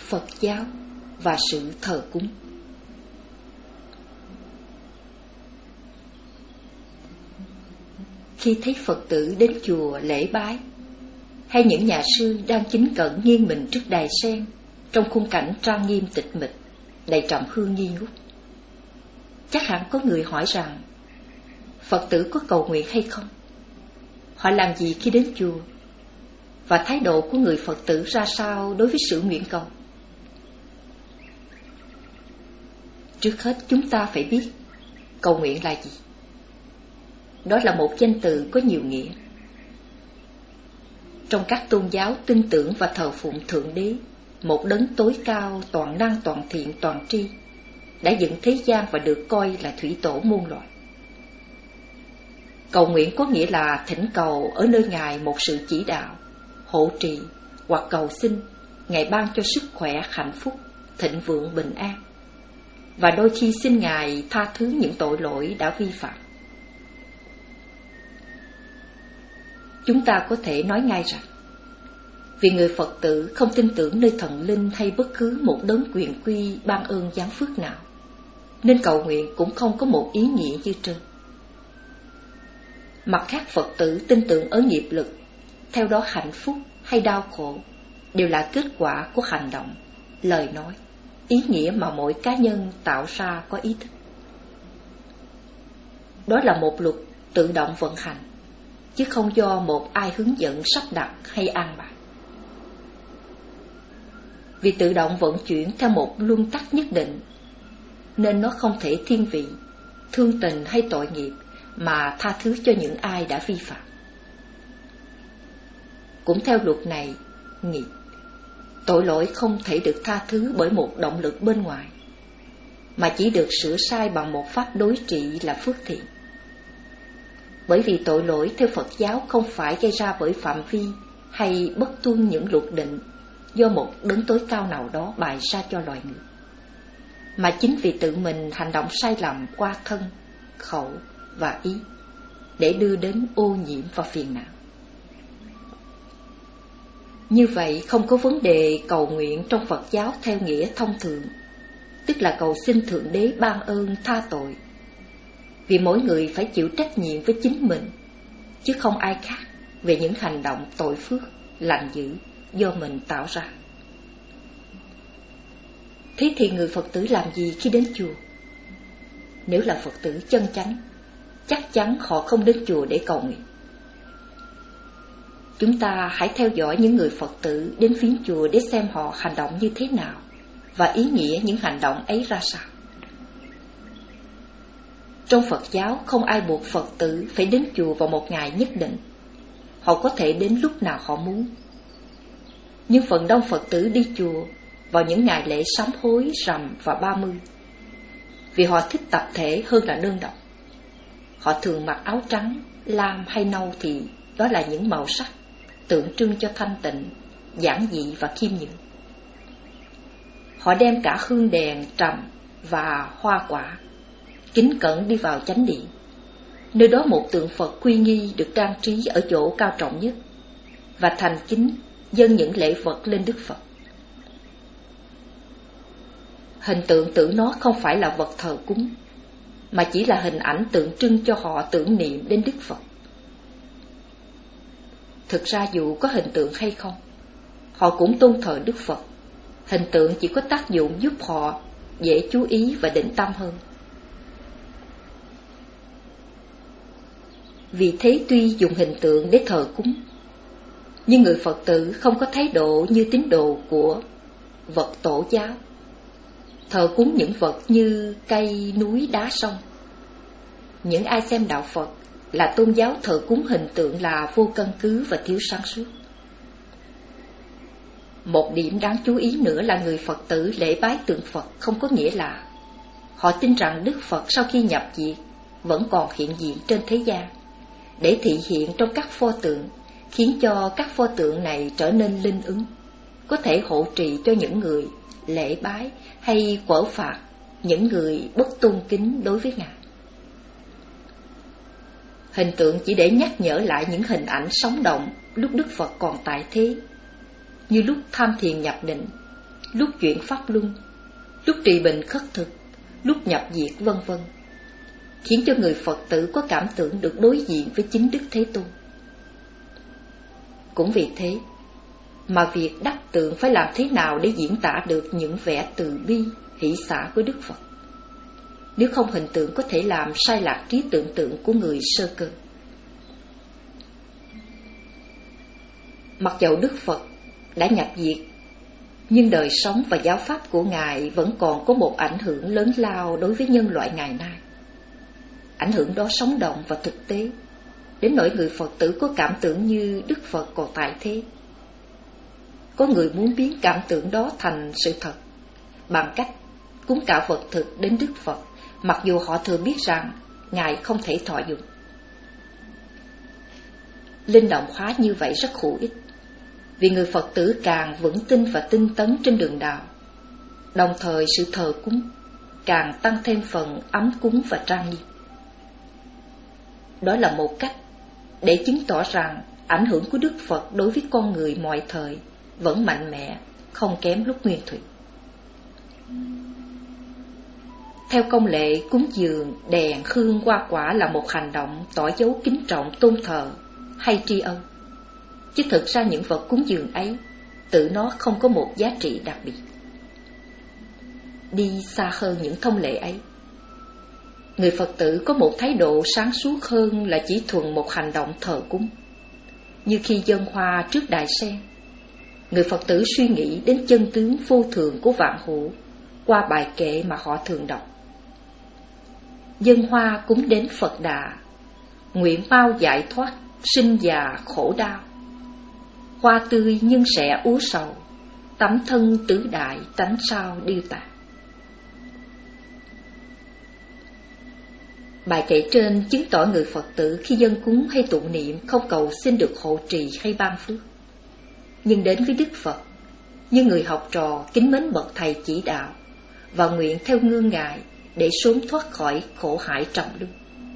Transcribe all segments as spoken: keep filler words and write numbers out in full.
Phật giáo và sự thờ cúng. Khi thấy Phật tử đến chùa lễ bái, hay những nhà sư đang kính cẩn nghiêng mình trước đài sen trong khung cảnh trang nghiêm tịch mịch, đầy trầm hương nghi ngút, chắc hẳn có người hỏi rằng Phật tử có cầu nguyện hay không? Họ làm gì khi đến chùa? Và thái độ của người Phật tử ra sao đối với sự nguyện cầu? Trước hết chúng ta phải biết cầu nguyện là gì. Đó là một danh từ có nhiều nghĩa. Trong các tôn giáo tin tưởng và thờ phụng Thượng Đế, một đấng tối cao, toàn năng, toàn thiện, toàn tri, đã dựng thế gian và được coi là thủy tổ muôn loài. Cầu nguyện có nghĩa là thỉnh cầu ở nơi Ngài một sự chỉ đạo, hộ trì hoặc cầu xin Ngài ban cho sức khỏe, hạnh phúc, thịnh vượng, bình an, và đôi khi xin Ngài tha thứ những tội lỗi đã vi phạm. Chúng ta có thể nói ngay rằng vì người Phật tử không tin tưởng nơi thần linh hay bất cứ một đấng quyền quy ban ơn giáng phước nào, nên cầu nguyện cũng không có một ý nghĩa như trên. Mặt khác, Phật tử tin tưởng ở nghiệp lực, theo đó hạnh phúc hay đau khổ đều là kết quả của hành động, lời nói, ý nghĩa mà mỗi cá nhân tạo ra có ý thức. Đó là một luật tự động vận hành, chứ không do một ai hướng dẫn, sắp đặt hay an bài. Vì tự động vận chuyển theo một luân tắc nhất định, nên nó không thể thiên vị, thương tình hay tội nghiệp mà tha thứ cho những ai đã vi phạm. Cũng theo luật này, nghiệp, tội lỗi không thể được tha thứ bởi một động lực bên ngoài, mà chỉ được sửa sai bằng một pháp đối trị là phước thiện. Bởi vì tội lỗi theo Phật giáo không phải gây ra bởi phạm vi hay bất tuân những luật định do một đấng tối cao nào đó bày ra cho loài người, mà chính vì tự mình hành động sai lầm qua thân, khẩu và ý, để đưa đến ô nhiễm và phiền não. Như vậy không có vấn đề cầu nguyện trong Phật giáo theo nghĩa thông thường, tức là cầu xin Thượng Đế ban ơn tha tội, vì mỗi người phải chịu trách nhiệm với chính mình, chứ không ai khác về những hành động tội phước, lành dữ do mình tạo ra. Thế thì người Phật tử làm gì khi đến chùa? Nếu là Phật tử chân chánh, chắc chắn họ không đến chùa để cầu nguyện. Chúng ta hãy theo dõi những người Phật tử đến viếng chùa để xem họ hành động như thế nào và ý nghĩa những hành động ấy ra sao. Trong Phật giáo không ai buộc Phật tử phải đến chùa vào một ngày nhất định. Họ có thể đến lúc nào họ muốn. Nhưng phần đông Phật tử đi chùa vào những ngày lễ sám hối, rằm và ba mươi, vì họ thích tập thể hơn là đơn độc. Họ thường mặc áo trắng, lam hay nâu thì đó là những màu sắc tượng trưng cho thanh tịnh, giản dị và khiêm nhường. Họ đem cả hương đèn, trầm và hoa quả, kính cẩn đi vào chánh điện, nơi đó một tượng Phật uy nghi được trang trí ở chỗ cao trọng nhất, và thành kính dâng những lễ vật lên Đức Phật. Hình tượng tự nó không phải là vật thờ cúng, mà chỉ là hình ảnh tượng trưng cho họ tưởng niệm đến Đức Phật. Thực ra dù có hình tượng hay không, họ cũng tôn thờ Đức Phật. Hình tượng chỉ có tác dụng giúp họ dễ chú ý và định tâm hơn. Vì thế tuy dùng hình tượng để thờ cúng, nhưng người Phật tử không có thái độ như tín đồ của vật tổ giáo, thờ cúng những vật như cây, núi, đá, sông. Những ai xem đạo Phật là tôn giáo thờ cúng hình tượng là vô căn cứ và thiếu sáng suốt. Một điểm đáng chú ý nữa là người Phật tử lễ bái tượng Phật không có nghĩa là họ tin rằng Đức Phật sau khi nhập diệt vẫn còn hiện diện trên thế gian, để thị hiện trong các pho tượng, khiến cho các pho tượng này trở nên linh ứng, có thể hộ trì cho những người lễ bái hay quở phạt những người bất tôn kính đối với Ngài. Hình tượng chỉ để nhắc nhở lại những hình ảnh sống động lúc Đức Phật còn tại thế, như lúc tham thiền nhập định, lúc chuyển pháp luân, lúc trị bệnh khất thực, lúc nhập diệt vân vân, khiến cho người Phật tử có cảm tưởng được đối diện với chính Đức Thế Tôn. Cũng vì thế mà việc đắp tượng phải làm thế nào để diễn tả được những vẻ từ bi, hỷ xả của Đức Phật. Nếu không, hình tượng có thể làm sai lạc trí tưởng tượng của người sơ cơ. Mặc dầu Đức Phật đã nhập diệt, nhưng đời sống và giáo pháp của Ngài vẫn còn có một ảnh hưởng lớn lao đối với nhân loại ngày nay. Ảnh hưởng đó sống động và thực tế, đến nỗi người Phật tử có cảm tưởng như Đức Phật còn tại thế. Có người muốn biến cảm tưởng đó thành sự thật bằng cách cúng cả vật thực đến Đức Phật, mặc dù họ thừa biết rằng Ngài không thể thọ dụng. Linh động hóa như vậy rất hữu ích, vì người Phật tử càng vững tin và tinh tấn trên đường đạo, đồng thời sự thờ cúng càng tăng thêm phần ấm cúng và trang nghiêm. Đó là một cách để chứng tỏ rằng ảnh hưởng của Đức Phật đối với con người mọi thời vẫn mạnh mẽ, không kém lúc nguyên thủy. Theo công lệ, cúng dường, đèn, hương, hoa quả là một hành động tỏ dấu kính trọng, tôn thờ hay tri ân. Chứ thực ra những vật cúng dường ấy tự nó không có một giá trị đặc biệt. Đi xa hơn những thông lệ ấy, người Phật tử có một thái độ sáng suốt hơn là chỉ thuần một hành động thờ cúng. Như khi dâng hoa trước đài sen, người Phật tử suy nghĩ đến chân tướng vô thường của vạn hữu qua bài kệ mà họ thường đọc. Dâng hoa cúng đến Phật Đà, nguyện mau giải thoát sinh già khổ đau. Hoa tươi nhưng sẽ úa sầu, tấm thân tứ đại tánh sao điêu tàn. Bài kệ trên chứng tỏ người Phật tử khi dâng cúng hay tụng niệm không cầu xin được hộ trì hay ban phước, nhưng đến với Đức Phật như người học trò kính mến bậc thầy chỉ đạo và nguyện theo gương Ngài để sớm thoát khỏi khổ hải trọng luân.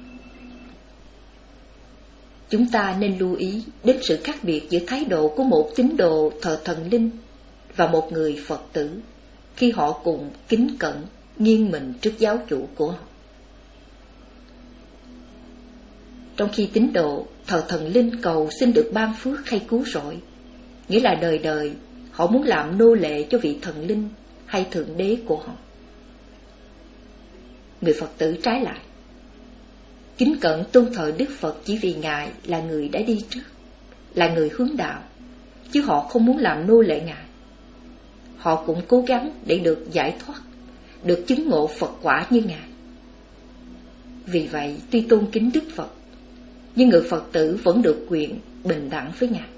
Chúng ta nên lưu ý đến sự khác biệt giữa thái độ của một tín đồ thờ thần linh và một người Phật tử khi họ cùng kính cẩn nghiêng mình trước giáo chủ của họ. Trong khi tín đồ thờ thần linh cầu xin được ban phước hay cứu rỗi, nghĩa là đời đời họ muốn làm nô lệ cho vị thần linh hay thượng đế của họ. Người Phật tử trái lại, kính cẩn tôn thờ Đức Phật chỉ vì Ngài là người đã đi trước, là người hướng đạo, chứ họ không muốn làm nô lệ Ngài. Họ cũng cố gắng để được giải thoát, được chứng ngộ Phật quả như Ngài. Vì vậy, tuy tôn kính Đức Phật, nhưng người Phật tử vẫn được quyền bình đẳng với Ngài.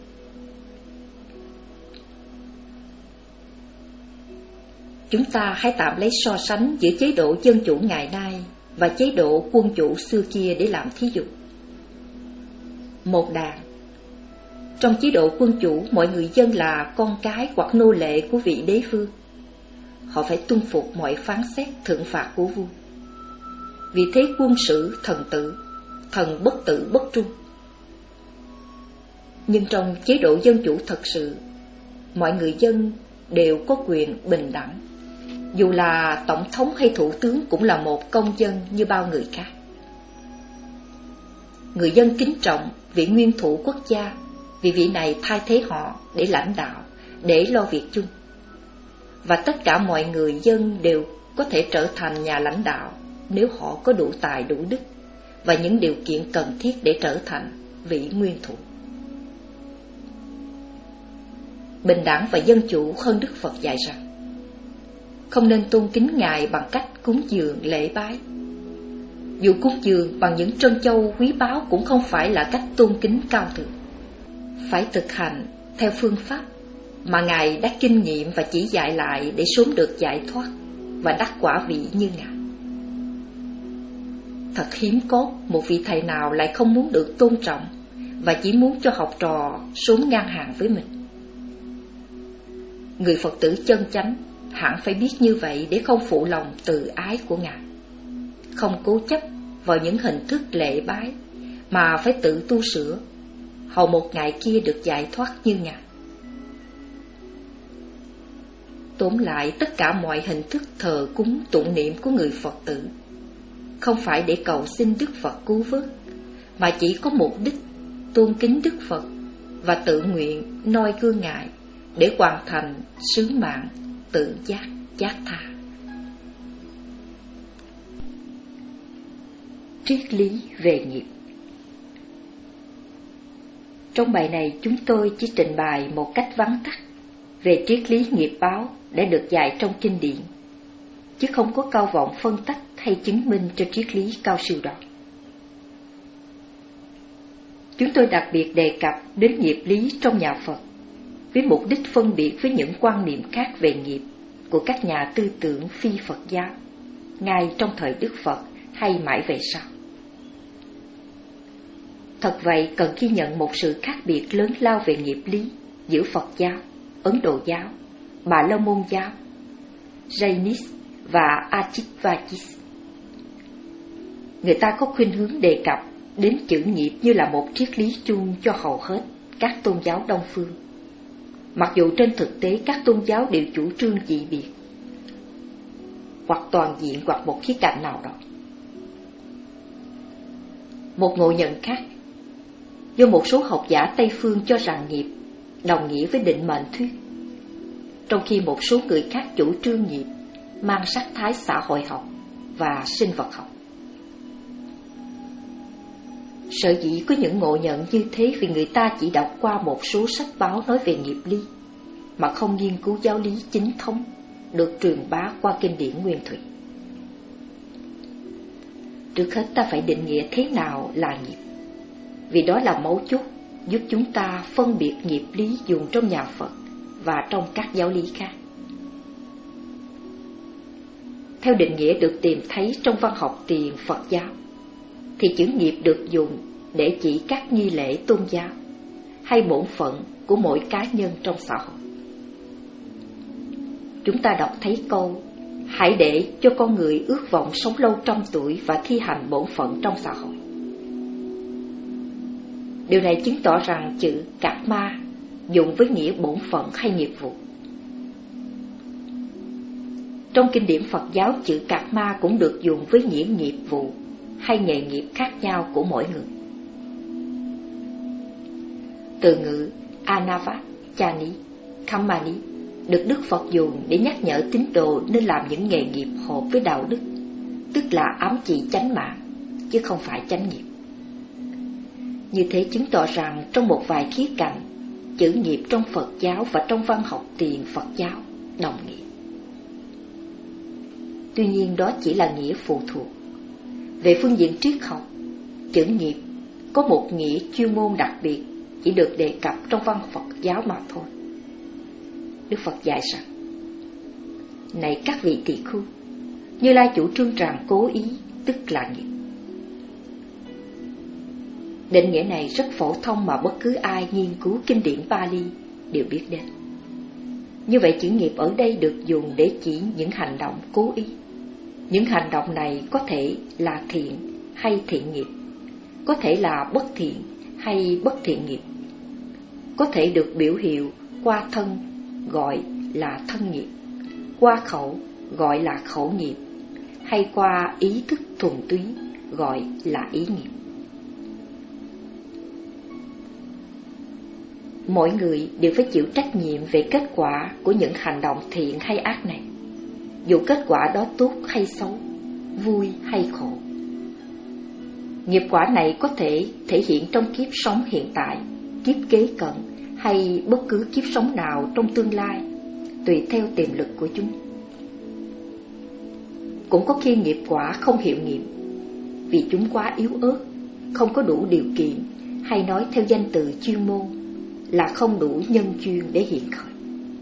Chúng ta hãy tạm lấy so sánh giữa chế độ dân chủ ngày nay và chế độ quân chủ xưa kia để làm thí dụ. Một đàn. Trong chế độ quân chủ, mọi người dân là con cái hoặc nô lệ của vị đế vương. Họ phải tuân phục mọi phán xét thượng phạt của vua. Vì thế quân sử thần tử, thần bất tử bất trung. Nhưng trong chế độ dân chủ thật sự, mọi người dân đều có quyền bình đẳng. Dù là tổng thống hay thủ tướng cũng là một công dân như bao người khác. Người dân kính trọng vị nguyên thủ quốc gia vì vị này thay thế họ để lãnh đạo, để lo việc chung. Và tất cả mọi người dân đều có thể trở thành nhà lãnh đạo nếu họ có đủ tài đủ đức và những điều kiện cần thiết để trở thành vị nguyên thủ. Bình đẳng và dân chủ hơn Đức Phật dạy rằng không nên tôn kính Ngài bằng cách cúng dường lễ bái. Dù cúng dường bằng những trân châu quý báu cũng không phải là cách tôn kính cao thượng. Phải thực hành theo phương pháp mà Ngài đã kinh nghiệm và chỉ dạy lại để sớm được giải thoát và đắc quả vị như Ngài. Thật hiếm có một vị thầy nào lại không muốn được tôn trọng và chỉ muốn cho học trò sớm ngang hàng với mình. Người Phật tử chân chánh hẳn phải biết như vậy để không phụ lòng từ ái của Ngài, không cố chấp vào những hình thức lễ bái, mà phải tự tu sửa, hầu một ngày kia được giải thoát như Ngài. tóm lại tất cả mọi hình thức thờ cúng tụng niệm của người Phật tử không phải để cầu xin Đức Phật cứu vớt, mà chỉ có mục đích tôn kính Đức Phật và tự nguyện noi gương Ngài để hoàn thành sứ mạng tự giác giác tha. Triết lý về nghiệp. Trong bài này chúng tôi chỉ trình bày một cách vắn tắt về triết lý nghiệp báo đã được dạy trong kinh điển, chứ không có cao vọng phân tách hay chứng minh cho triết lý cao siêu đó. Chúng tôi đặc biệt đề cập đến nghiệp lý trong nhà Phật với mục đích phân biệt với những quan niệm khác về nghiệp của các nhà tư tưởng phi Phật giáo, ngay trong thời Đức Phật hay mãi về sau. Thật vậy, cần ghi nhận một sự khác biệt lớn lao về nghiệp lý giữa Phật giáo, Ấn Độ giáo, Bà La Môn giáo, Jainis và Advaita. Người ta có khuynh hướng đề cập đến chữ nghiệp như là một triết lý chung cho hầu hết các tôn giáo Đông phương, mặc dù trên thực tế các tôn giáo đều chủ trương dị biệt, hoặc toàn diện hoặc một khía cạnh nào đó. Một ngộ nhận khác, do một số học giả Tây phương cho rằng nghiệp đồng nghĩa với định mệnh thuyết, trong khi một số người khác chủ trương nghiệp mang sắc thái xã hội học và sinh vật học. Sở dĩ có những ngộ nhận như thế vì người ta chỉ đọc qua một số sách báo nói về nghiệp lý, mà không nghiên cứu giáo lý chính thống được truyền bá qua kinh điển nguyên thủy. Trước hết ta phải định nghĩa thế nào là nghiệp, vì đó là mấu chốt giúp chúng ta phân biệt nghiệp lý dùng trong nhà Phật và trong các giáo lý khác. Theo định nghĩa được tìm thấy trong văn học tiền Phật giáo, thì chữ nghiệp được dùng để chỉ các nghi lễ tôn giáo hay bổn phận của mỗi cá nhân trong xã hội. Chúng ta đọc thấy câu: hãy để cho con người ước vọng sống lâu trăm tuổi và thi hành bổn phận trong xã hội. Điều này chứng tỏ rằng chữ karma dùng với nghĩa bổn phận hay nghiệp vụ. Trong kinh điển Phật giáo, chữ karma cũng được dùng với nghĩa nghiệp vụ hay nghề nghiệp khác nhau của mỗi người. Từ ngữ Anavachani, Kamani được Đức Phật dùng để nhắc nhở tín đồ nên làm những nghề nghiệp hợp với đạo đức, tức là ám chỉ chánh mạng, chứ không phải chánh nghiệp. Như thế chứng tỏ rằng trong một vài khía cạnh, chữ nghiệp trong Phật giáo và trong văn học tiền Phật giáo đồng nghĩa. Tuy nhiên đó chỉ là nghĩa phụ thuộc. Về phương diện triết học, chữ nghiệp có một nghĩa chuyên môn đặc biệt chỉ được đề cập trong văn Phật giáo mà thôi. Đức Phật dạy rằng: này các vị tỳ khưu, Như Lai chủ trương rằng cố ý tức là nghiệp. Định nghĩa này rất phổ thông mà bất cứ ai nghiên cứu kinh điển Pali đều biết đến. Như vậy chữ nghiệp ở đây được dùng để chỉ những hành động cố ý. Những hành động này có thể là thiện hay thiện nghiệp, có thể là bất thiện hay bất thiện nghiệp, có thể được biểu hiệu qua thân gọi là thân nghiệp, qua khẩu gọi là khẩu nghiệp, hay qua ý thức thuần túy gọi là ý nghiệp. Mỗi người đều phải chịu trách nhiệm về kết quả của những hành động thiện hay ác này, dù kết quả đó tốt hay xấu, vui hay khổ. Nghiệp quả này có thể thể hiện trong kiếp sống hiện tại, kiếp kế cận hay bất cứ kiếp sống nào trong tương lai, tùy theo tiềm lực của chúng. Cũng có khi nghiệp quả không hiệu nghiệm, vì chúng quá yếu ớt, không có đủ điều kiện, hay nói theo danh từ chuyên môn là không đủ nhân duyên để hiện khởi.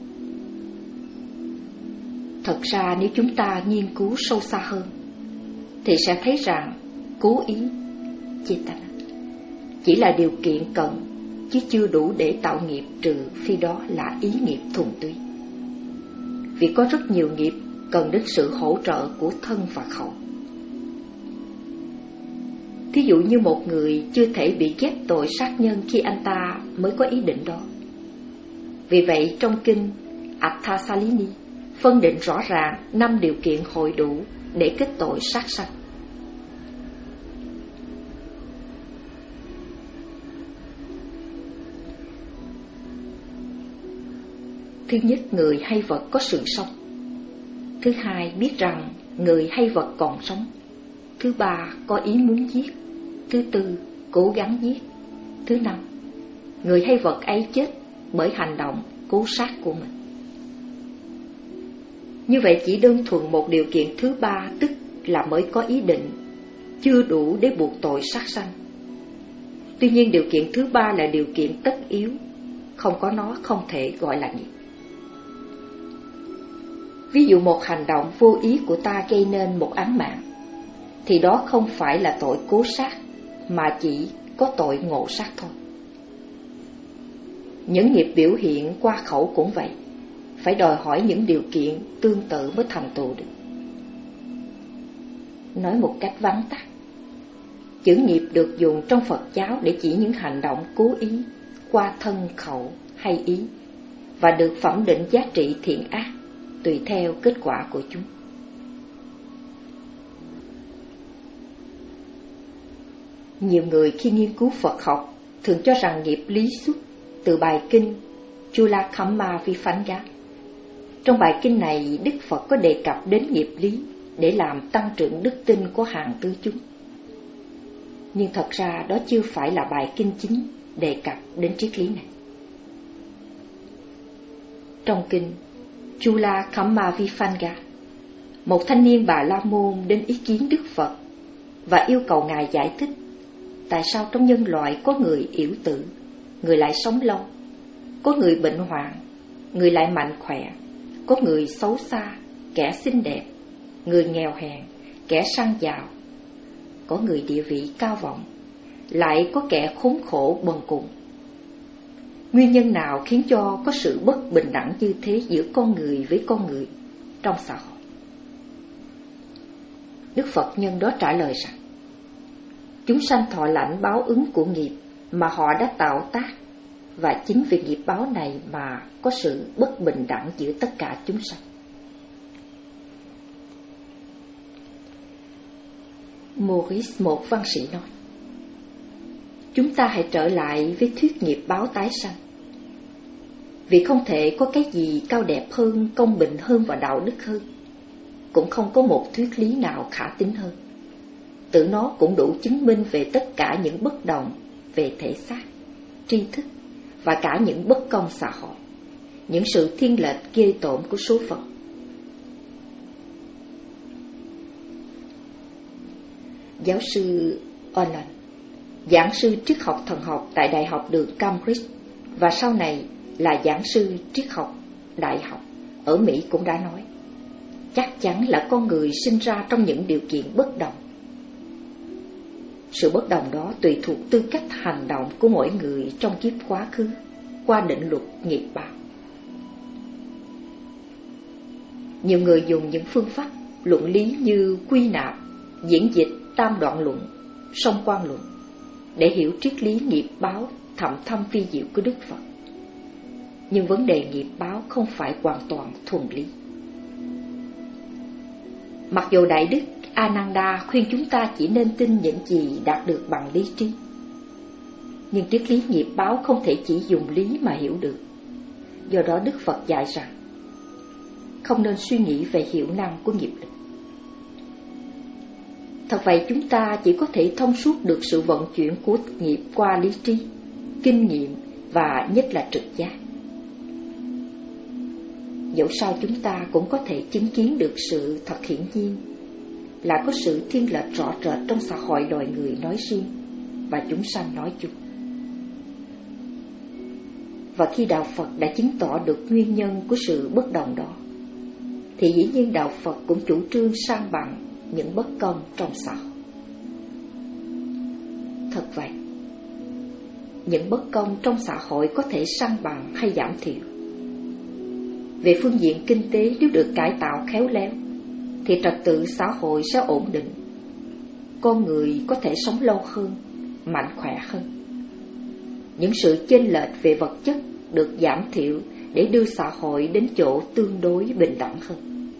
Thật ra nếu chúng ta nghiên cứu sâu xa hơn, thì sẽ thấy rằng cố ý Chetana chỉ là điều kiện cần, chứ chưa đủ để tạo nghiệp, trừ phi đó là ý nghiệp thuần túy. Vì có rất nhiều nghiệp cần đến sự hỗ trợ của thân và khẩu. Thí dụ như một người chưa thể bị ghép tội sát nhân khi anh ta mới có ý định đó. Vì vậy trong kinh Atthasalini, phân định rõ ràng năm điều kiện hội đủ để kết tội sát sanh. Thứ nhất, người hay vật có sự sống. Thứ hai, biết rằng người hay vật còn sống. Thứ ba, có ý muốn giết. Thứ tư, cố gắng giết. Thứ năm, người hay vật ấy chết bởi hành động cố sát của mình. Như vậy chỉ đơn thuần một điều kiện thứ ba, tức là mới có ý định, chưa đủ để buộc tội sát sanh. Tuy nhiên điều kiện thứ ba là điều kiện tất yếu, không có nó không thể gọi là nghiệp. Ví dụ một hành động vô ý của ta gây nên một án mạng, thì đó không phải là tội cố sát, mà chỉ có tội ngộ sát thôi. Những nghiệp biểu hiện qua khẩu cũng vậy, phải đòi hỏi những điều kiện tương tự mới thành tựu được. Nói một cách vắn tắt, chữ nghiệp được dùng trong Phật giáo để chỉ những hành động cố ý qua thân, khẩu hay ý, và được phẩm định giá trị thiện ác tùy theo kết quả của chúng. Nhiều người khi nghiên cứu Phật học thường cho rằng nghiệp lý xuất từ bài kinh Chula Kamma Vipanga. Trong bài kinh này, Đức Phật có đề cập đến nghiệp lý để làm tăng trưởng đức tin của hàng tư chúng. Nhưng thật ra đó chưa phải là bài kinh chính đề cập đến triết lý này. Trong kinh Chula Kamma Vipanga, một thanh niên Bà La Môn đến ý kiến Đức Phật và yêu cầu Ngài giải thích tại sao trong nhân loại có người yểu tử, người lại sống lâu, có người bệnh hoạn, người lại mạnh khỏe, có người xấu xa, kẻ xinh đẹp, người nghèo hèn, kẻ sang giàu, có người địa vị cao vọng, lại có kẻ khốn khổ bần cùng. Nguyên nhân nào khiến cho có sự bất bình đẳng như thế giữa con người với con người trong xã hội? Đức Phật nhân đó trả lời rằng, chúng sanh thọ lãnh báo ứng của nghiệp mà họ đã tạo tác, và chính vì nghiệp báo này mà có sự bất bình đẳng giữa tất cả chúng sanh. Maurice, một văn sĩ nói, chúng ta hãy trở lại với thuyết nghiệp báo tái sanh, vì không thể có cái gì cao đẹp hơn, công bình hơn và đạo đức hơn, cũng không có một thuyết lý nào khả tín hơn. Tự nó cũng đủ chứng minh về tất cả những bất đồng về thể xác, tri thức và cả những bất công xã hội, những sự thiên lệch ghê tởm của số phận. Giáo sư Orland, giảng sư triết học thần học tại Đại học đường Cambridge và sau này là giảng sư triết học đại học ở Mỹ cũng đã nói, chắc chắn là con người sinh ra trong những điều kiện bất đồng. Sự bất đồng đó tùy thuộc tư cách hành động của mỗi người trong kiếp quá khứ qua định luật nghiệp báo. Nhiều người dùng những phương pháp luận lý như quy nạp, diễn dịch tam đoạn luận, song quan luận để hiểu triết lý nghiệp báo thậm thâm vi diệu của Đức Phật. Nhưng vấn đề nghiệp báo không phải hoàn toàn thuần lý. Mặc dù Đại Đức Ananda khuyên chúng ta chỉ nên tin những gì đạt được bằng lý trí, nhưng triết lý nghiệp báo không thể chỉ dùng lý mà hiểu được. Do đó Đức Phật dạy rằng không nên suy nghĩ về hiệu năng của nghiệp lực. Thật vậy, chúng ta chỉ có thể thông suốt được sự vận chuyển của nghiệp qua lý trí, kinh nghiệm và nhất là trực giác. Dẫu sao chúng ta cũng có thể chứng kiến được sự thật hiển nhiên là có sự thiên lệch rõ rệt trong xã hội loài người nói riêng và chúng sanh nói chung. Và khi Đạo Phật đã chứng tỏ được nguyên nhân của sự bất đồng đó, thì dĩ nhiên Đạo Phật cũng chủ trương san bằng những bất công trong xã hội. Thật vậy, những bất công trong xã hội có thể san bằng hay giảm thiểu. Về phương diện kinh tế, nếu được cải tạo khéo léo, thì trật tự xã hội sẽ ổn định. Con người có thể sống lâu hơn, mạnh khỏe hơn. Những sự chênh lệch về vật chất được giảm thiểu để đưa xã hội đến chỗ tương đối bình đẳng hơn.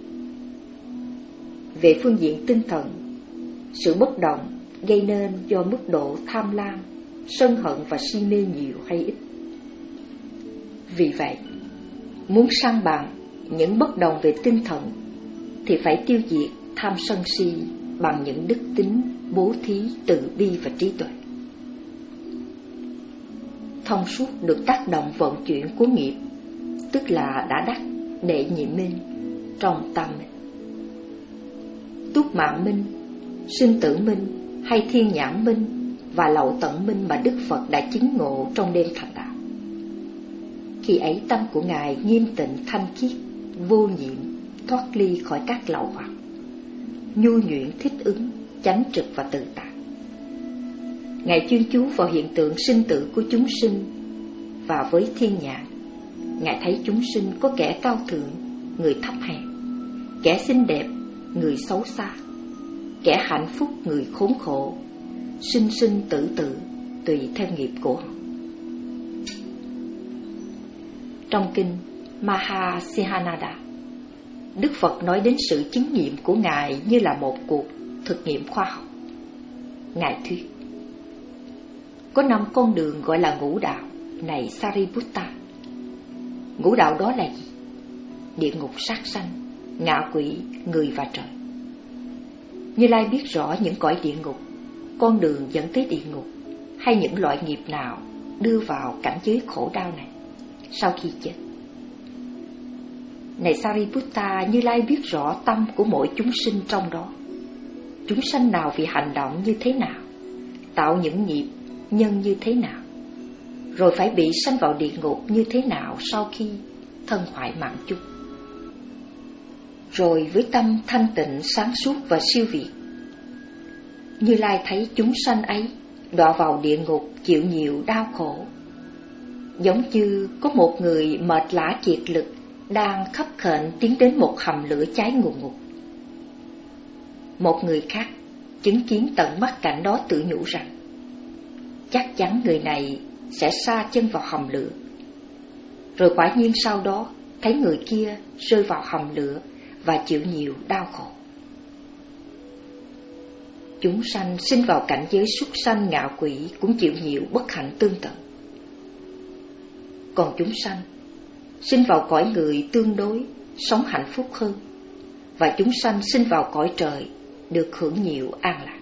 Về phương diện tinh thần, sự bất động gây nên do mức độ tham lam, sân hận và si mê nhiều hay ít. Vì vậy, muốn săn bằng những bất đồng về tinh thần thì phải tiêu diệt tham sân si bằng những đức tính bố thí, từ bi và trí tuệ. Thông suốt được tác động vận chuyển của nghiệp, tức là đã đắc đệ nhị minh trong tam minh. Túc mạng minh, sinh tử minh hay thiên nhãn minh và lậu tận minh mà Đức Phật đã chứng ngộ trong đêm thành đạo. Khi ấy tâm của Ngài nghiêm tịnh thanh khiết, vô nhiễm, thoát ly khỏi các lậu hoặc, nhu nhuyễn thích ứng, chánh trực và tự tại. Ngài chuyên chú vào hiện tượng sinh tử của chúng sinh, và với thiên nhãn, Ngài thấy chúng sinh có kẻ cao thượng, người thấp hèn, kẻ xinh đẹp, người xấu xa, kẻ hạnh phúc, người khốn khổ, sinh sinh tử tử tùy theo nghiệp của họ. Trong kinh Mahasihanada, Đức Phật nói đến sự chứng nghiệm của Ngài như là một cuộc thực nghiệm khoa học. Ngài thuyết: có năm con đường gọi là ngũ đạo, này Sariputta. Ngũ đạo đó là gì? Địa ngục, sát sanh, ngạ quỷ, người và trời. Như Lai biết rõ những cõi địa ngục, con đường dẫn tới địa ngục, hay những loại nghiệp nào đưa vào cảnh giới khổ đau này sau khi chết. Này Sariputta, Như Lai biết rõ tâm của mỗi chúng sinh trong đó. Chúng sanh nào vì hành động như thế nào, tạo những nghiệp nhân như thế nào, rồi phải bị sanh vào địa ngục như thế nào sau khi thân hoại mạng chung. Rồi với tâm thanh tịnh, sáng suốt và siêu việt, Như Lai thấy chúng sanh ấy đọa vào địa ngục chịu nhiều đau khổ, giống như có một người mệt lả kiệt lực đang khấp khệnh tiến đến một hầm lửa cháy ngùn ngụt. Một người khác chứng kiến tận mắt cảnh đó tự nhủ rằng chắc chắn người này sẽ sa chân vào hầm lửa. Rồi quả nhiên sau đó thấy người kia rơi vào hầm lửa và chịu nhiều đau khổ. Chúng sanh sinh vào cảnh giới súc sanh, ngạ quỷ cũng chịu nhiều bất hạnh tương tự. Còn chúng sanh sinh vào cõi người tương đối sống hạnh phúc hơn, và chúng sanh sinh vào cõi trời được hưởng nhiều an lạc.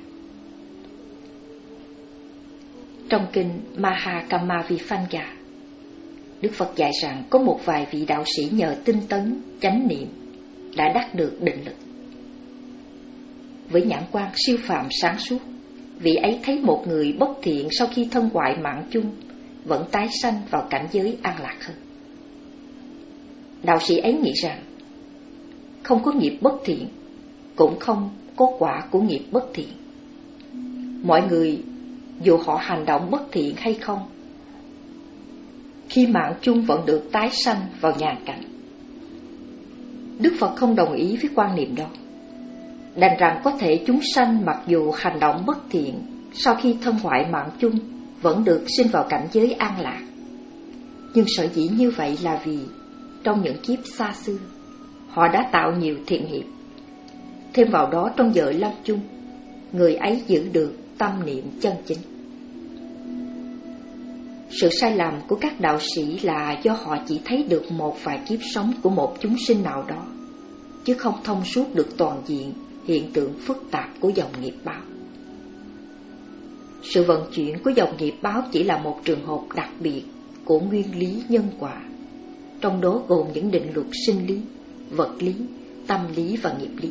Trong kinh Mahakamavifanga, Đức Phật dạy rằng có một vài vị đạo sĩ nhờ tinh tấn, chánh niệm đã đắc được định lực. Với nhãn quan siêu phàm sáng suốt, vị ấy thấy một người bất thiện sau khi thân hoại mạng chung vẫn tái sanh vào cảnh giới an lạc hơn. Đạo sĩ ấy nghĩ rằng không có nghiệp bất thiện, cũng không có quả của nghiệp bất thiện. Mọi người dù họ hành động bất thiện hay không, khi mạng chung vẫn được tái sanh vào nhàn cảnh. Đức Phật không đồng ý với quan niệm đó, đành rằng có thể chúng sanh mặc dù hành động bất thiện, sau khi thân hoại mạng chung vẫn được sinh vào cảnh giới an lạc. Nhưng sở dĩ như vậy là vì trong những kiếp xa xưa, họ đã tạo nhiều thiện nghiệp. Thêm vào đó trong giờ lâm chung, người ấy giữ được tâm niệm chân chính. Sự sai lầm của các đạo sĩ là do họ chỉ thấy được một vài kiếp sống của một chúng sinh nào đó, chứ không thông suốt được toàn diện hiện tượng phức tạp của dòng nghiệp báo. Sự vận chuyển của dòng nghiệp báo chỉ là một trường hợp đặc biệt của nguyên lý nhân quả, trong đó gồm những định luật sinh lý, vật lý, tâm lý và nghiệp lý.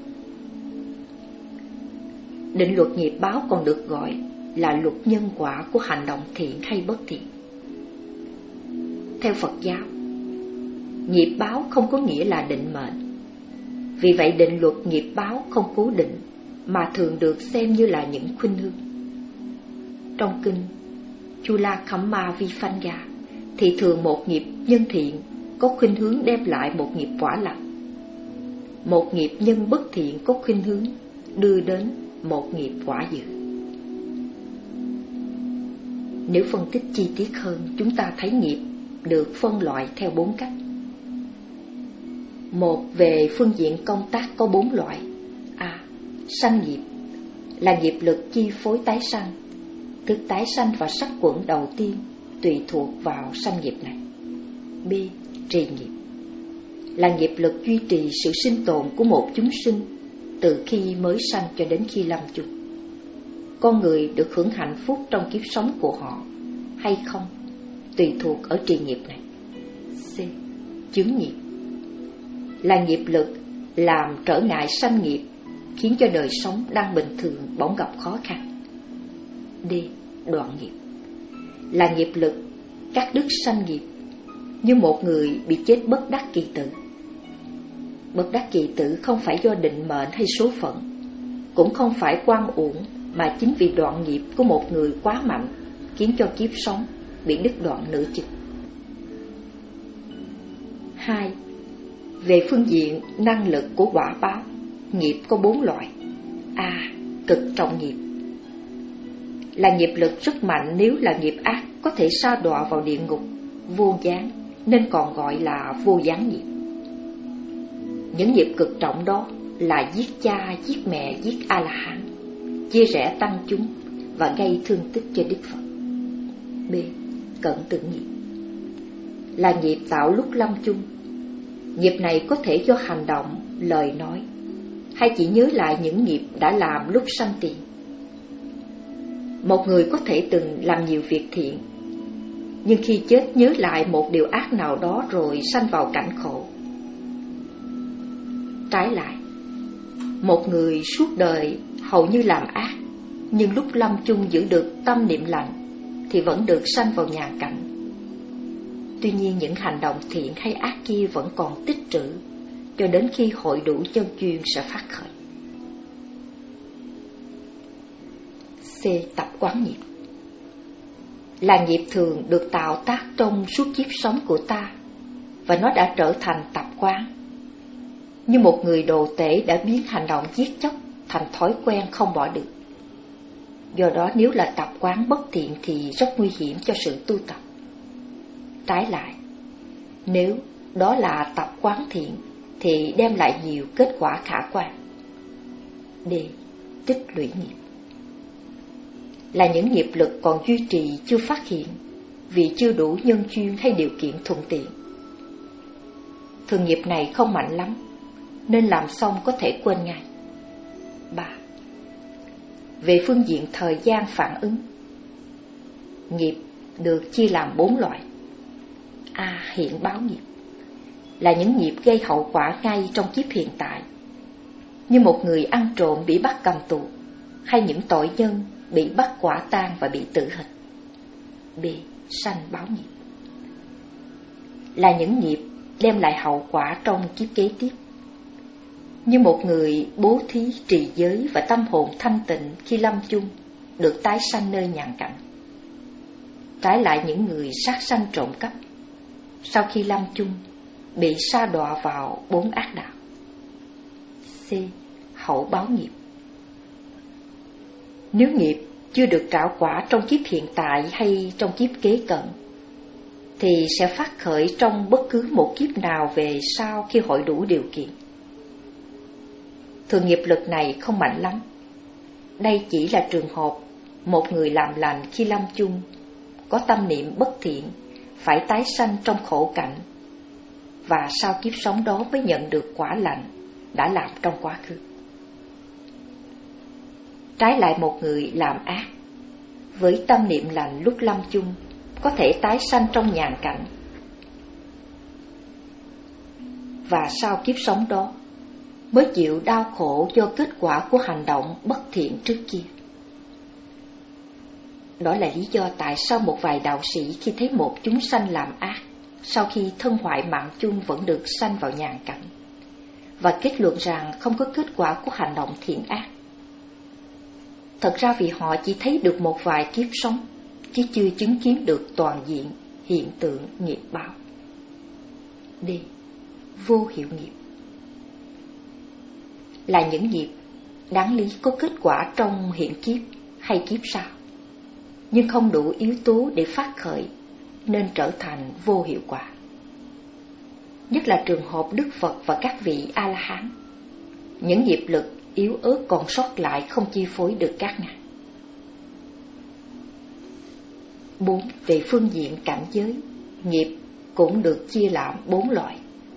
Định luật nghiệp báo còn được gọi là luật nhân quả của hành động thiện hay bất thiện. Theo Phật giáo, nghiệp báo không có nghĩa là định mệnh. Vì vậy định luật nghiệp báo không cố định, mà thường được xem như là những khuynh hướng. Trong kinh Chulakamavifanga thì thường một nghiệp nhân thiện có khuynh hướng đem lại một nghiệp quả lành, một nghiệp nhân bất thiện có khuynh hướng đưa đến một nghiệp quả dữ. Nếu phân tích chi tiết hơn, chúng ta thấy nghiệp được phân loại theo bốn cách. Một, về phương diện công tác có bốn loại. A. Sanh nghiệp là nghiệp lực chi phối tái sanh, tức tái sanh và sắc quẩn đầu tiên tùy thuộc vào sanh nghiệp này. B. Trì nghiệp là nghiệp lực duy trì sự sinh tồn của một chúng sinh từ khi mới sanh cho đến khi lâm chung. Con người được hưởng hạnh phúc trong kiếp sống của họ hay không tùy thuộc ở trì nghiệp này. C. Chướng nghiệp là nghiệp lực làm trở ngại sanh nghiệp, khiến cho đời sống đang bình thường bỗng gặp khó khăn. D. Đoạn nghiệp là nghiệp lực cắt đứt sanh nghiệp, như một người bị chết bất đắc kỳ tử. Bất đắc kỳ tử không phải do định mệnh hay số phận, cũng không phải oan uổng, mà chính vì đoạn nghiệp của một người quá mạnh khiến cho kiếp sống bị đứt đoạn nửa chừng. Hai. Về phương diện năng lực của quả báo, nghiệp có bốn loại. A. Cực trọng nghiệp là nghiệp lực rất mạnh, nếu là nghiệp ác có thể sa đọa vào địa ngục vô gián, nên còn gọi là vô gián nghiệp. Những nghiệp cực trọng đó là giết cha, giết mẹ, giết A-la-hán, chia rẽ tăng chúng và gây thương tích cho Đức Phật. B. Cận tử nghiệp là nghiệp tạo lúc lâm chung. Nghiệp này có thể do hành động, lời nói, hay chỉ nhớ lại những nghiệp đã làm lúc sanh tiền. Một người có thể từng làm nhiều việc thiện, nhưng khi chết nhớ lại một điều ác nào đó rồi sanh vào cảnh khổ. Trái lại, một người suốt đời hầu như làm ác, nhưng lúc lâm chung giữ được tâm niệm lành thì vẫn được sanh vào nhàn cảnh. Tuy nhiên những hành động thiện hay ác kia vẫn còn tích trữ cho đến khi hội đủ chân duyên sẽ phát khởi. C. Tập quán nghiệp là nghiệp thường được tạo tác trong suốt kiếp sống của ta, và nó đã trở thành tập quán. Như một người đồ tể đã biến hành động giết chóc thành thói quen không bỏ được. Do đó nếu là tập quán bất thiện thì rất nguy hiểm cho sự tu tập. Trái lại, nếu đó là tập quán thiện thì đem lại nhiều kết quả khả quan. D. Tích lũy nghiệp là những nghiệp lực còn duy trì chưa phát hiện vì chưa đủ nhân duyên hay điều kiện thuận tiện. Thường nghiệp này không mạnh lắm, nên làm xong có thể quên ngay. Ba. Về phương diện thời gian phản ứng, nghiệp được chia làm bốn loại. A. Hiện báo nghiệp là những nghiệp gây hậu quả ngay trong kiếp hiện tại, như một người ăn trộm bị bắt cầm tù, hay những tội nhân bị bắt quả tang và bị tử hình. B. Sanh báo nghiệp là những nghiệp đem lại hậu quả trong kiếp kế tiếp, như một người bố thí trì giới và tâm hồn thanh tịnh khi lâm chung được tái sanh nơi nhàn cảnh. Trái lại những người sát sanh trộm cắp sau khi lâm chung bị sa đọa vào bốn ác đạo. C. Hậu báo nghiệp nếu nghiệp chưa được trả quả trong kiếp hiện tại hay trong kiếp kế cận, thì sẽ phát khởi trong bất cứ một kiếp nào về sau khi hội đủ điều kiện. Thường nghiệp lực này không mạnh lắm. Đây chỉ là trường hợp một người làm lành khi lâm chung, có tâm niệm bất thiện, phải tái sanh trong khổ cảnh, và sau kiếp sống đó mới nhận được quả lành đã làm trong quá khứ. Trái lại một người làm ác, với tâm niệm lành lúc lâm chung, có thể tái sanh trong nhàn cảnh, và sau kiếp sống đó mới chịu đau khổ do kết quả của hành động bất thiện trước kia. Đó là lý do tại sao một vài đạo sĩ khi thấy một chúng sanh làm ác, sau khi thân hoại mạng chung vẫn được sanh vào nhàn cảnh, và kết luận rằng không có kết quả của hành động thiện ác. Thật ra vì họ chỉ thấy được một vài kiếp sống, chứ chưa chứng kiến được toàn diện hiện tượng nghiệp báo. D. Vô hiệu nghiệp là những nghiệp đáng lý có kết quả trong hiện kiếp hay kiếp sau, nhưng không đủ yếu tố để phát khởi, nên trở thành vô hiệu quả. Nhất là trường hợp Đức Phật và các vị A-la-hán, những nghiệp lực yếu ớt còn sót lại không chi phối được các ngài. Bốn, về phương diện cảnh giới, nghiệp cũng được chia làm bốn loại.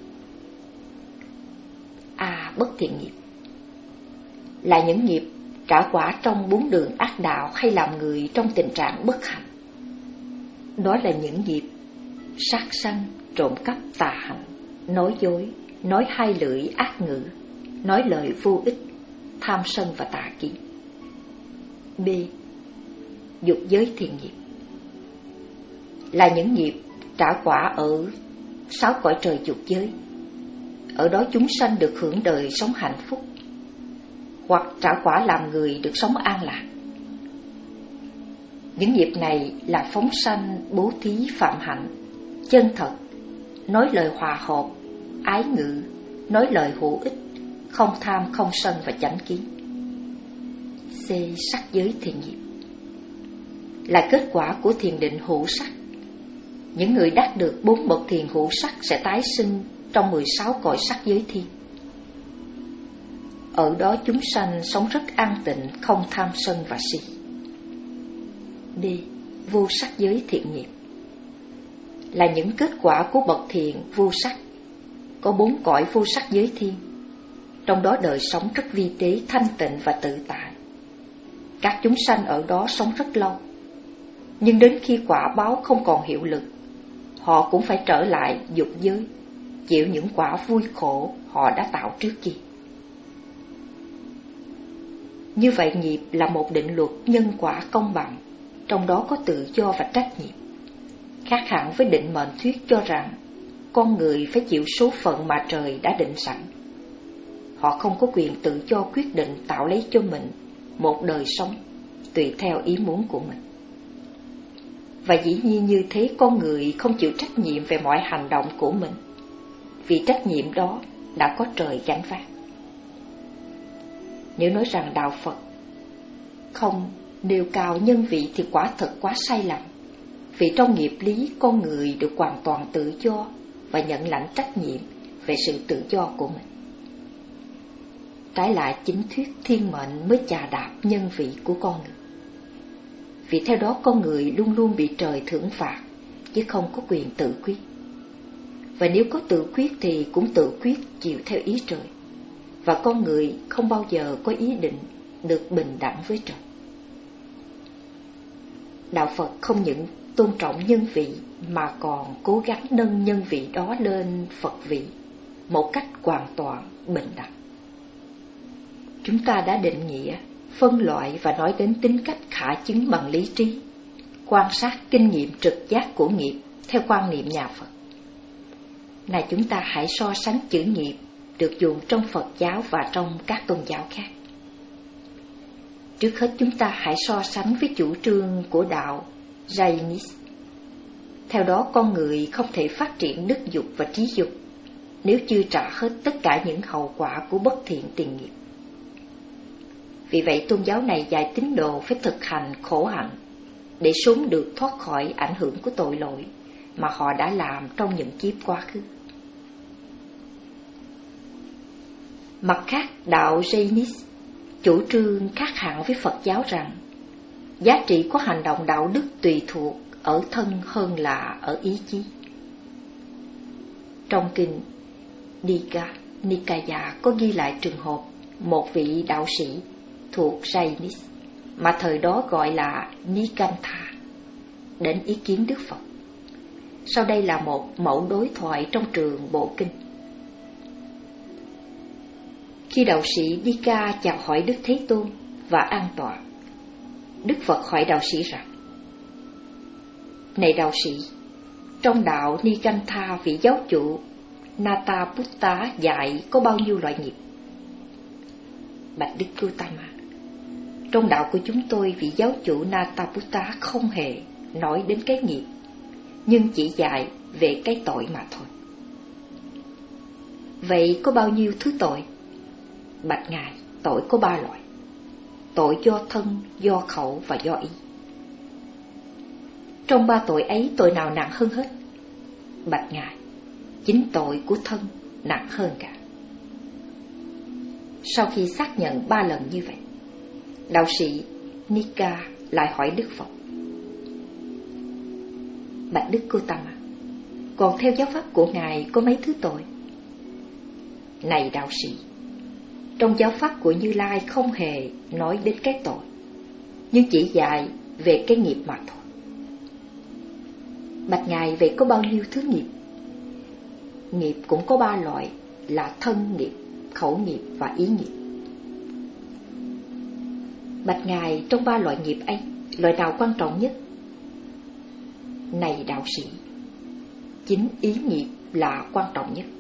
A. Bất thiện nghiệp là những nghiệp trả quả trong bốn đường ác đạo hay làm người trong tình trạng bất hạnh. Đó là những nghiệp sát sanh, trộm cắp, tà hạnh, nói dối, nói hai lưỡi ác ngữ, nói lời vô ích, tham sân và tà kiến. B. Dục giới thiện nghiệp là những nghiệp trả quả ở sáu cõi trời dục giới. Ở đó chúng sanh được hưởng đời sống hạnh phúc, hoặc trả quả làm người được sống an lạc. Những nghiệp này là phóng sanh, bố thí, phạm hạnh, chân thật, nói lời hòa hợp, ái ngữ, nói lời hữu ích, không tham, không sân và chánh kiến. C. Sắc giới thiện nghiệp là kết quả của thiền định hữu sắc. Những người đắc được bốn bậc thiền hữu sắc sẽ tái sinh trong mười sáu cõi sắc giới thiên. Ở đó chúng sanh sống rất an tịnh, không tham sân và si. D. Vô sắc giới thiện nghiệp là những kết quả của bậc thiền vô sắc. Có bốn cõi vô sắc giới thiên, trong đó đời sống rất vi tế, thanh tịnh và tự tại. Các chúng sanh ở đó sống rất lâu, nhưng đến khi quả báo không còn hiệu lực, họ cũng phải trở lại dục giới, chịu những quả vui khổ họ đã tạo trước kia. Như vậy nghiệp là một định luật nhân quả công bằng, trong đó có tự do và trách nhiệm. Khác hẳn với định mệnh thuyết cho rằng con người phải chịu số phận mà trời đã định sẵn. Họ không có quyền tự do quyết định tạo lấy cho mình một đời sống tùy theo ý muốn của mình. Và dĩ nhiên như thế, con người không chịu trách nhiệm về mọi hành động của mình, vì trách nhiệm đó đã có trời gánh vác. Nếu nói rằng đạo Phật không nêu cao nhân vị thì quả thật quá sai lầm, vì trong nghiệp lý con người được hoàn toàn tự do và nhận lãnh trách nhiệm về sự tự do của mình. Trái lại, chính thuyết thiên mệnh mới chà đạp nhân vị của con người. Vì theo đó con người luôn luôn bị trời thưởng phạt, chứ không có quyền tự quyết. Và nếu có tự quyết thì cũng tự quyết chịu theo ý trời, và con người không bao giờ có ý định được bình đẳng với trời. Đạo Phật không những tôn trọng nhân vị mà còn cố gắng nâng nhân vị đó lên Phật vị một cách hoàn toàn bình đẳng. Chúng ta đã định nghĩa, phân loại và nói đến tính cách khả chứng bằng lý trí, quan sát kinh nghiệm trực giác của nghiệp theo quan niệm nhà Phật. Này chúng ta hãy so sánh chữ nghiệp được dùng trong Phật giáo và trong các tôn giáo khác. Trước hết chúng ta hãy so sánh với chủ trương của đạo Jainis. Theo đó con người không thể phát triển đức dục và trí dục nếu chưa trả hết tất cả những hậu quả của bất thiện tiền nghiệp. Vì vậy tôn giáo này dạy tín đồ phải thực hành khổ hạnh để sớm được thoát khỏi ảnh hưởng của tội lỗi mà họ đã làm trong những kiếp quá khứ. Mặt khác, đạo Jainis chủ trương khác hẳn với Phật giáo rằng giá trị của hành động đạo đức tùy thuộc ở thân hơn là ở ý chí. Trong kinh Digha Nikaya có ghi lại trường hợp một vị đạo sĩ thuộc Jainis mà thời đó gọi là Nikantha đến ý kiến Đức Phật. Sau đây là một mẫu đối thoại trong trường bộ kinh. Khi đạo sĩ Digha chào hỏi Đức Thế Tôn và an tọa, Đức Phật hỏi đạo sĩ rằng: Này đạo sĩ, trong đạo Nikantha, vị giáo chủ Nataputta dạy có bao nhiêu loại nghiệp? Bạch Đức Gautama, trong đạo của chúng tôi, vị giáo chủ Nataputta không hề nói đến cái nghiệp, nhưng chỉ dạy về cái tội mà thôi. Vậy có bao nhiêu thứ tội? Bạch Ngài, tội có ba loại: tội do thân, do khẩu và do ý. Trong ba tội ấy, tội nào nặng hơn hết? Bạch Ngài, chính tội của thân nặng hơn cả. Sau khi xác nhận ba lần như vậy, đạo sĩ Nika lại hỏi Đức Phật: Bạch Đức Gotama, còn theo giáo pháp của Ngài có mấy thứ tội? Này đạo sĩ, trong giáo pháp của Như Lai không hề nói đến cái tội, nhưng chỉ dạy về cái nghiệp mà thôi. Bạch Ngài, vậy có bao nhiêu thứ nghiệp? Nghiệp cũng có ba loại là thân nghiệp, khẩu nghiệp và ý nghiệp. Bạch Ngài, trong ba loại nghiệp ấy, loại nào quan trọng nhất? Này đạo sĩ, chính ý nghiệp là quan trọng nhất.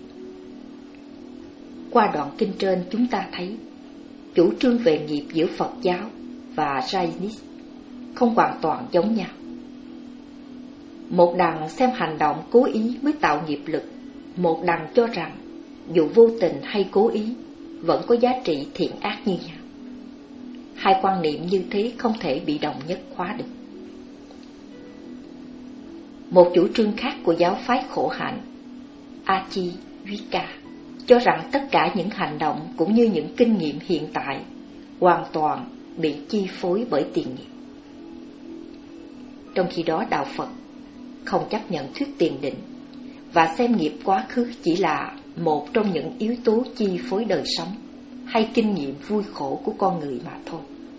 Qua đoạn kinh trên chúng ta thấy chủ trương về nghiệp giữa Phật giáo và Jainism không hoàn toàn giống nhau. Một đằng xem hành động cố ý mới tạo nghiệp lực, một đằng cho rằng dù vô tình hay cố ý vẫn có giá trị thiện ác như nhau. Hai quan niệm như thế không thể bị đồng nhất hóa được. Một chủ trương khác của giáo phái khổ hạnh Ajivika cho rằng tất cả những hành động cũng như những kinh nghiệm hiện tại hoàn toàn bị chi phối bởi tiền nghiệp. Trong khi đó đạo Phật không chấp nhận thuyết tiền định và xem nghiệp quá khứ chỉ là một trong những yếu tố chi phối đời sống hay kinh nghiệm vui khổ của con người mà thôi.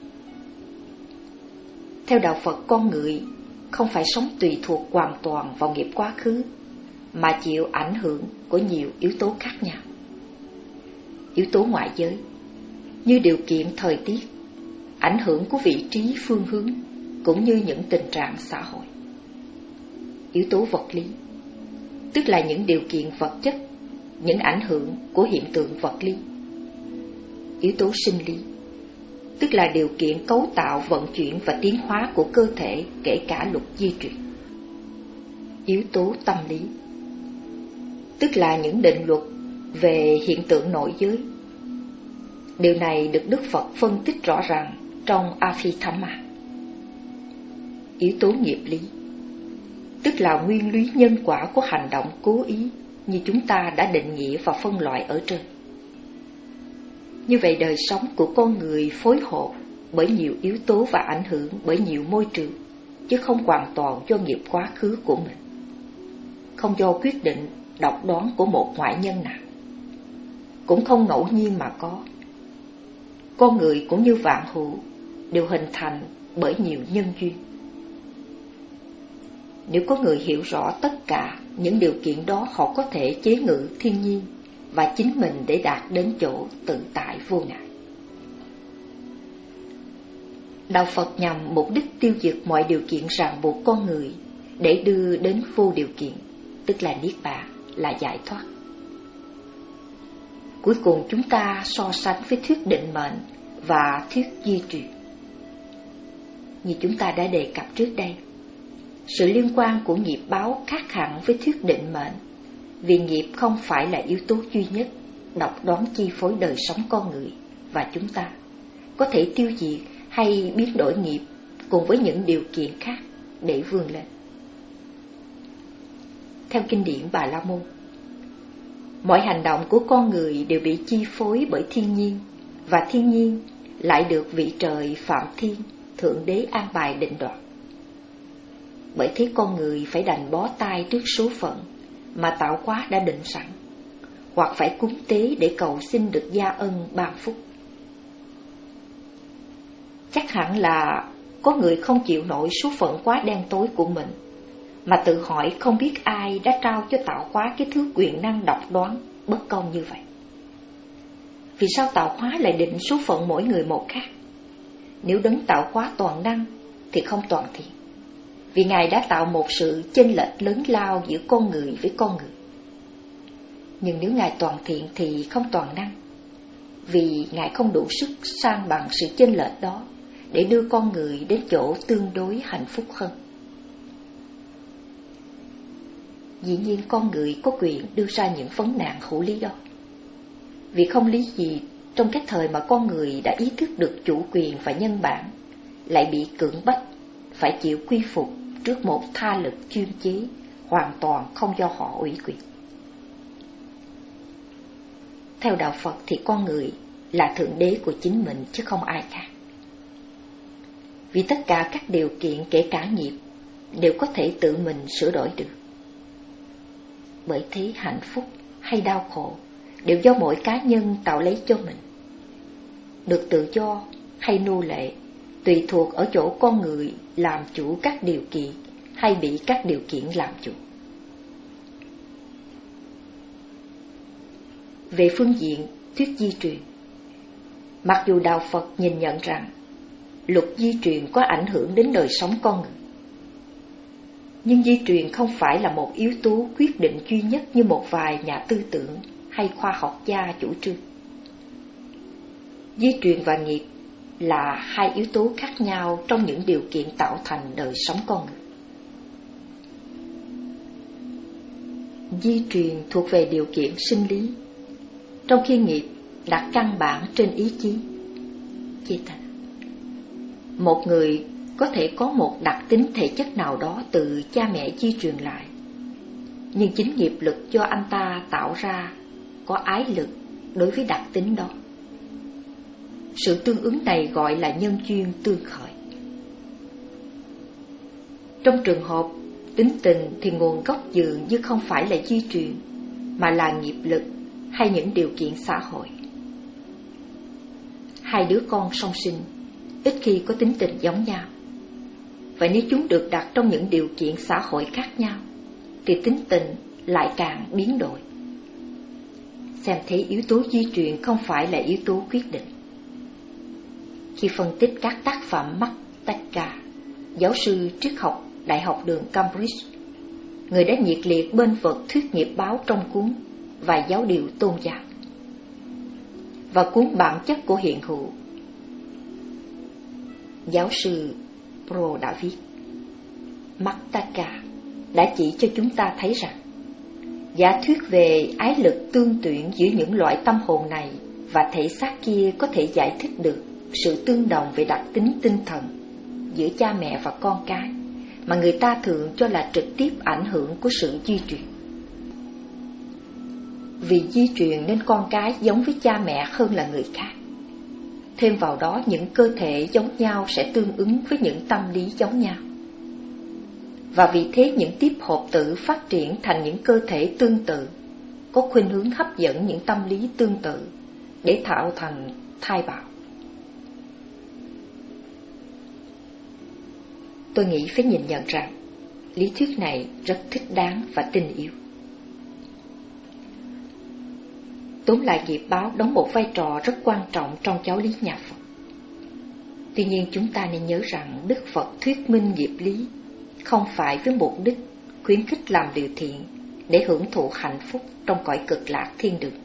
Theo đạo Phật, con người không phải sống tùy thuộc hoàn toàn vào nghiệp quá khứ, mà chịu ảnh hưởng của nhiều yếu tố khác nhau. Yếu tố ngoại giới như điều kiện thời tiết, ảnh hưởng của vị trí phương hướng, cũng như những tình trạng xã hội. Yếu tố vật lý tức là những điều kiện vật chất, những ảnh hưởng của hiện tượng vật lý. Yếu tố sinh lý tức là điều kiện cấu tạo, vận chuyển và tiến hóa của cơ thể, kể cả luật di truyền. Yếu tố tâm lý tức là những định luật về hiện tượng nội giới. Điều này được Đức Phật phân tích rõ ràng trong Abhidhamma. Yếu tố nghiệp lý tức là nguyên lý nhân quả của hành động cố ý như chúng ta đã định nghĩa và phân loại ở trên. Như vậy, đời sống của con người phối hợp bởi nhiều yếu tố và ảnh hưởng bởi nhiều môi trường, chứ không hoàn toàn do nghiệp quá khứ của mình, không do quyết định độc đoán của một ngoại nhân nào, cũng không ngẫu nhiên mà có. Con người cũng như vạn hữu đều hình thành bởi nhiều nhân duyên. Nếu có người hiểu rõ tất cả những điều kiện đó, họ có thể chế ngự thiên nhiên và chính mình để đạt đến chỗ tự tại vô ngại. Đạo Phật nhằm mục đích tiêu diệt mọi điều kiện ràng buộc con người để đưa đến vô điều kiện, tức là niết bàn, là giải thoát. Cuối cùng chúng ta so sánh với thuyết định mệnh và thuyết di truyền. Như chúng ta đã đề cập trước đây, sự liên quan của nghiệp báo khác hẳn với thuyết định mệnh, vì nghiệp không phải là yếu tố duy nhất độc đoán chi phối đời sống con người và chúng ta, có thể tiêu diệt hay biến đổi nghiệp cùng với những điều kiện khác để vươn lên. Theo kinh điển Bà La Môn, mọi hành động của con người đều bị chi phối bởi thiên nhiên, và thiên nhiên lại được vị trời Phạm Thiên, Thượng Đế an bài định đoạt. Bởi thế con người phải đành bó tay trước số phận mà tạo hóa đã định sẵn, hoặc phải cúng tế để cầu xin được gia ân ban phúc. Chắc hẳn là có người không chịu nổi số phận quá đen tối của mình, mà tự hỏi không biết ai đã trao cho tạo hóa cái thứ quyền năng độc đoán, bất công như vậy. Vì sao tạo hóa lại định số phận mỗi người một khác? Nếu đấng tạo hóa toàn năng thì không toàn thiện, vì Ngài đã tạo một sự chênh lệch lớn lao giữa con người với con người. Nhưng nếu Ngài toàn thiện thì không toàn năng, vì Ngài không đủ sức san bằng sự chênh lệch đó để đưa con người đến chỗ tương đối hạnh phúc hơn. Dĩ nhiên con người có quyền đưa ra những vấn nạn hữu lý đó, vì không lý gì trong cái thời mà con người đã ý thức được chủ quyền và nhân bản lại bị cưỡng bách phải chịu quy phục trước một tha lực chuyên chế, hoàn toàn không do họ ủy quyền. Theo đạo Phật thì con người là thượng đế của chính mình chứ không ai khác. Vì tất cả các điều kiện kể cả nghiệp đều có thể tự mình sửa đổi được. Bởi thế hạnh phúc hay đau khổ đều do mỗi cá nhân tạo lấy cho mình. Được tự do hay nô lệ tùy thuộc ở chỗ con người làm chủ các điều kiện hay bị các điều kiện làm chủ. Về phương diện thuyết di truyền, mặc dù đạo Phật nhìn nhận rằng luật di truyền có ảnh hưởng đến đời sống con người, nhưng di truyền không phải là một yếu tố quyết định duy nhất như một vài nhà tư tưởng hay khoa học gia chủ trương. Di truyền và nghiệp là hai yếu tố khác nhau trong những điều kiện tạo thành đời sống con người. Di truyền thuộc về điều kiện sinh lý, trong khi nghiệp đặt căn bản trên ý chí. Chia thành một người có thể có một đặc tính thể chất nào đó từ cha mẹ di truyền lại, nhưng chính nghiệp lực do anh ta tạo ra có ái lực đối với đặc tính đó. Sự tương ứng này gọi là nhân duyên tương khởi. Trong trường hợp tính tình thì nguồn gốc dường như không phải là di truyền, mà là nghiệp lực hay những điều kiện xã hội. Hai đứa con song sinh ít khi có tính tình giống nhau. Vậy nếu chúng được đặt trong những điều kiện xã hội khác nhau thì tính tình lại càng biến đổi. Xem thấy yếu tố di truyền không phải là yếu tố quyết định. Khi phân tích các tác phẩm Mattaka, giáo sư triết học Đại học đường Cambridge, người đã nhiệt liệt bên vực thuyết nghiệp báo trong cuốn Vài giáo điều tôn giáo và cuốn Bản chất của hiện hữu. Giáo sư Pro đã viết, Mattaka đã chỉ cho chúng ta thấy rằng giả thuyết về ái lực tương tuyển giữa những loại tâm hồn này và thể xác kia có thể giải thích được sự tương đồng về đặc tính tinh thần giữa cha mẹ và con cái mà người ta thường cho là trực tiếp ảnh hưởng của sự di truyền. Vì di truyền nên con cái giống với cha mẹ hơn là người khác. Thêm vào đó những cơ thể giống nhau sẽ tương ứng với những tâm lý giống nhau. Và vì thế những tiếp hợp tử phát triển thành những cơ thể tương tự, có khuynh hướng hấp dẫn những tâm lý tương tự để tạo thành thai bào. Tôi nghĩ phải nhìn nhận rằng lý thuyết này rất thích đáng và tinh yếu. Tóm lại, nghiệp báo đóng một vai trò rất quan trọng trong giáo lý nhà Phật. Tuy nhiên chúng ta nên nhớ rằng Đức Phật thuyết minh nghiệp lý không phải với mục đích khuyến khích làm điều thiện để hưởng thụ hạnh phúc trong cõi cực lạc thiên đường,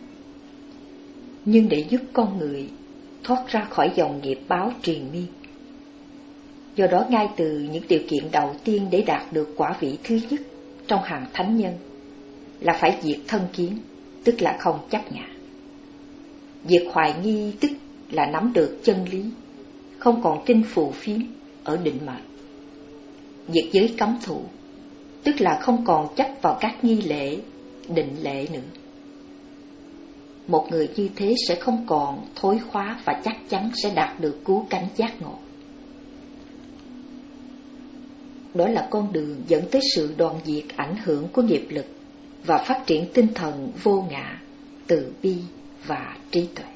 nhưng để giúp con người thoát ra khỏi dòng nghiệp báo triền miên. Do đó ngay từ những điều kiện đầu tiên để đạt được quả vị thứ nhất trong hàng thánh nhân là phải diệt thân kiến, tức là không chấp ngã. Diệt hoài nghi tức là nắm được chân lý, không còn tin phù phiếm ở định mệnh. Diệt giới cấm thủ, tức là không còn chấp vào các nghi lễ, định lệ nữa. Một người như thế sẽ không còn thối khóa và chắc chắn sẽ đạt được cứu cánh giác ngộ. Đó là con đường dẫn tới sự đoạn diệt ảnh hưởng của nghiệp lực và phát triển tinh thần vô ngã, từ bi và trí tuệ.